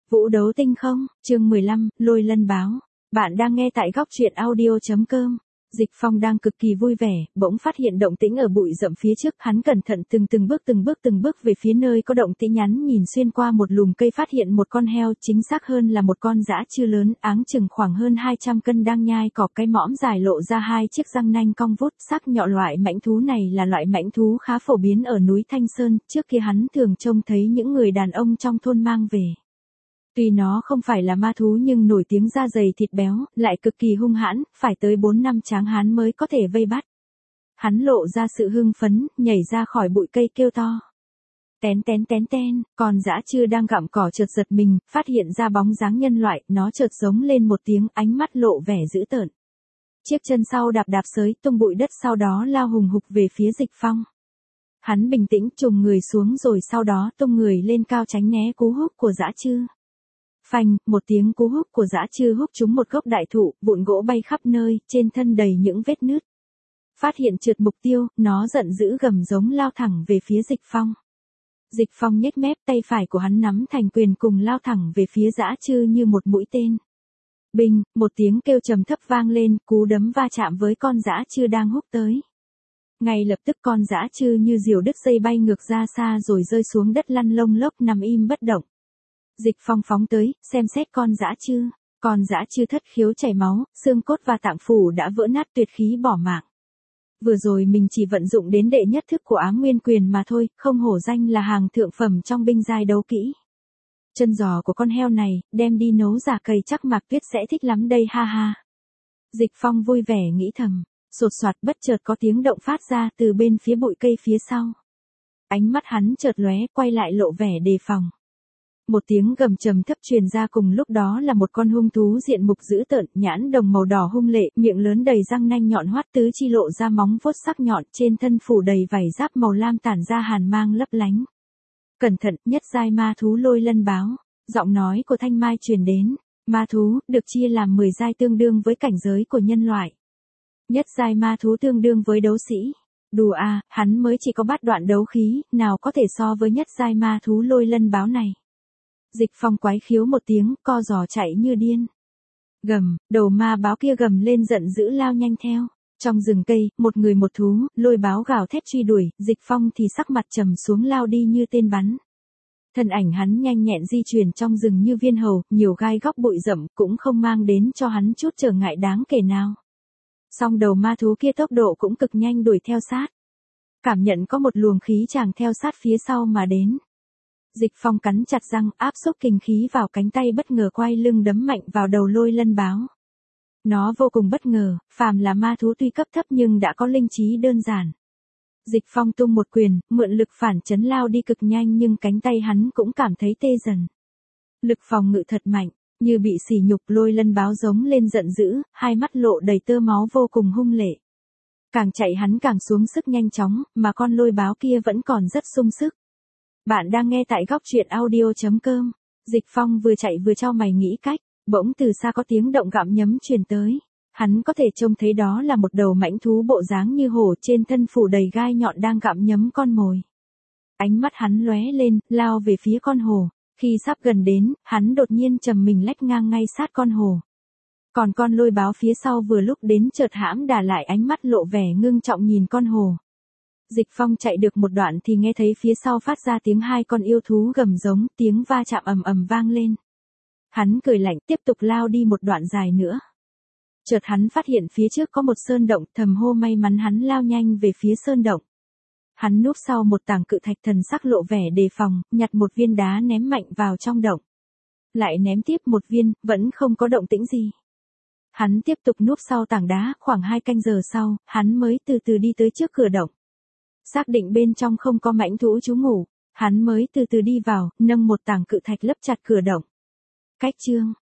Vũ đấu tinh không, chương 15, lôi lân báo. Bạn đang nghe tại góc truyện audio.com. Dịch Phong đang cực kỳ vui vẻ, bỗng phát hiện động tĩnh ở bụi rậm phía trước, hắn cẩn thận từng bước về phía nơi có động tĩnh, nhắn nhìn xuyên qua một lùm cây phát hiện một con heo, chính xác hơn là một con dã chư lớn, áng chừng khoảng hơn 200 cân đang nhai cỏ, cái mõm dài lộ ra hai chiếc răng nanh cong vút, sắc nhọn. Loại mãnh thú này là loại mãnh thú khá phổ biến ở núi Thanh Sơn, trước kia hắn thường trông thấy những người đàn ông trong thôn mang về. Tuy nó không phải là ma thú nhưng nổi tiếng da dày thịt béo, lại cực kỳ hung hãn, phải tới 4 năm tráng hán mới có thể vây bắt. Hắn lộ ra sự hưng phấn, nhảy ra khỏi bụi cây kêu to. Tén, con dã chư đang gặm cỏ chợt giật mình, phát hiện ra bóng dáng nhân loại, nó chợt giống lên một tiếng, ánh mắt lộ vẻ dữ tợn. Chiếc chân sau đạp xới tung bụi đất, sau đó lao hùng hục về phía Dịch Phong. Hắn bình tĩnh trùng người xuống rồi sau đó tung người lên cao tránh né cú húc của dã chư. Phanh, một tiếng cú húc của dã chư húc trúng một gốc đại thụ, vụn gỗ bay khắp nơi, trên thân đầy những vết nứt. Phát hiện trượt mục tiêu, nó giận dữ gầm giống lao thẳng về phía Dịch Phong. Dịch Phong nhếch mép, tay phải của hắn nắm thành quyền cùng lao thẳng về phía dã chư như một mũi tên. Binh, một tiếng kêu trầm thấp vang lên, cú đấm va chạm với con dã chư đang húc tới. Ngay lập tức con dã chư như diều đứt dây bay ngược ra xa rồi rơi xuống đất lăn lông lốc nằm im bất động. Dịch Phong phóng tới, xem xét con dã chư thất khiếu chảy máu, xương cốt và tạng phủ đã vỡ nát, tuyệt khí bỏ mạng. Vừa rồi mình chỉ vận dụng đến đệ nhất thức của Ám Nguyên Quyền mà thôi, không hổ danh là hàng thượng phẩm trong binh giai đấu kỹ. Chân giò của con heo này, đem đi nấu giả cầy chắc Mạc Tuyết sẽ thích lắm đây, ha ha. Dịch Phong vui vẻ nghĩ thầm, sột soạt bất chợt có tiếng động phát ra từ bên phía bụi cây phía sau. Ánh mắt hắn chợt lóe, quay lại lộ vẻ đề phòng. Một tiếng gầm trầm thấp truyền ra, cùng lúc đó là một con hung thú diện mục dữ tợn, nhãn đồng màu đỏ hung lệ, miệng lớn đầy răng nanh nhọn hoắt, tứ chi lộ ra móng vuốt sắc nhọn, trên thân phủ đầy vảy giáp màu lam tản ra hàn mang lấp lánh. Cẩn thận, nhất giai ma thú lôi lân báo. Giọng nói của Thanh Mai truyền đến. Ma thú được chia làm 10 giai tương đương với cảnh giới của nhân loại. Nhất giai ma thú tương đương với đấu sĩ. Đùa à, hắn mới chỉ có bát đoạn đấu khí, nào có thể so với nhất giai ma thú lôi lân báo này. Dịch Phong quái khiếu một tiếng, co giò chạy như điên. Gầm, đầu ma báo kia gầm lên giận dữ lao nhanh theo. Trong rừng cây, một người một thú, lôi báo gào thét truy đuổi, Dịch Phong thì sắc mặt trầm xuống lao đi như tên bắn. Thân ảnh hắn nhanh nhẹn di chuyển trong rừng như viên hầu, nhiều gai góc bụi rậm cũng không mang đến cho hắn chút trở ngại đáng kể nào. Song đầu ma thú kia tốc độ cũng cực nhanh đuổi theo sát. Cảm nhận có một luồng khí tràng theo sát phía sau mà đến. Dịch Phong cắn chặt răng, áp xúc kình khí vào cánh tay, bất ngờ quay lưng đấm mạnh vào đầu lôi lân báo. Nó vô cùng bất ngờ, phàm là ma thú tuy cấp thấp nhưng đã có linh trí đơn giản. Dịch Phong tung một quyền, mượn lực phản chấn lao đi cực nhanh nhưng cánh tay hắn cũng cảm thấy tê dần. Lực phòng ngự thật mạnh, như bị sỉ nhục, lôi lân báo giống lên giận dữ, hai mắt lộ đầy tơ máu vô cùng hung lệ. Càng chạy hắn càng xuống sức nhanh chóng, mà con lôi báo kia vẫn còn rất sung sức. Bạn đang nghe tại góc truyện audio.com. Dịch Phong vừa chạy vừa chau mày nghĩ cách, bỗng từ xa có tiếng động gặm nhấm truyền tới. Hắn có thể trông thấy đó là một đầu mãnh thú bộ dáng như hổ, trên thân phủ đầy gai nhọn đang gặm nhấm con mồi. Ánh mắt hắn lóe lên, lao về phía con hổ. Khi sắp gần đến, hắn đột nhiên trầm mình lách ngang ngay sát con hổ. Còn con lôi báo phía sau vừa lúc đến chợt hãm đà lại, ánh mắt lộ vẻ ngưng trọng nhìn con hổ. Dịch Phong chạy được một đoạn thì nghe thấy phía sau phát ra tiếng hai con yêu thú gầm giống, tiếng va chạm ầm ầm vang lên. Hắn cười lạnh tiếp tục lao đi một đoạn dài nữa. Chợt hắn phát hiện phía trước có một sơn động, thầm hô may mắn, hắn lao nhanh về phía sơn động. Hắn núp sau một tảng cự thạch, thần sắc lộ vẻ đề phòng, nhặt một viên đá ném mạnh vào trong động. Lại ném tiếp một viên, vẫn không có động tĩnh gì. Hắn tiếp tục núp sau tảng đá, khoảng 2 canh giờ sau, hắn mới từ từ đi tới trước cửa động. Xác định bên trong không có mãnh thú trú ngụ, hắn mới từ từ đi vào, nâng một tảng cự thạch lấp chặt cửa động. Cách chương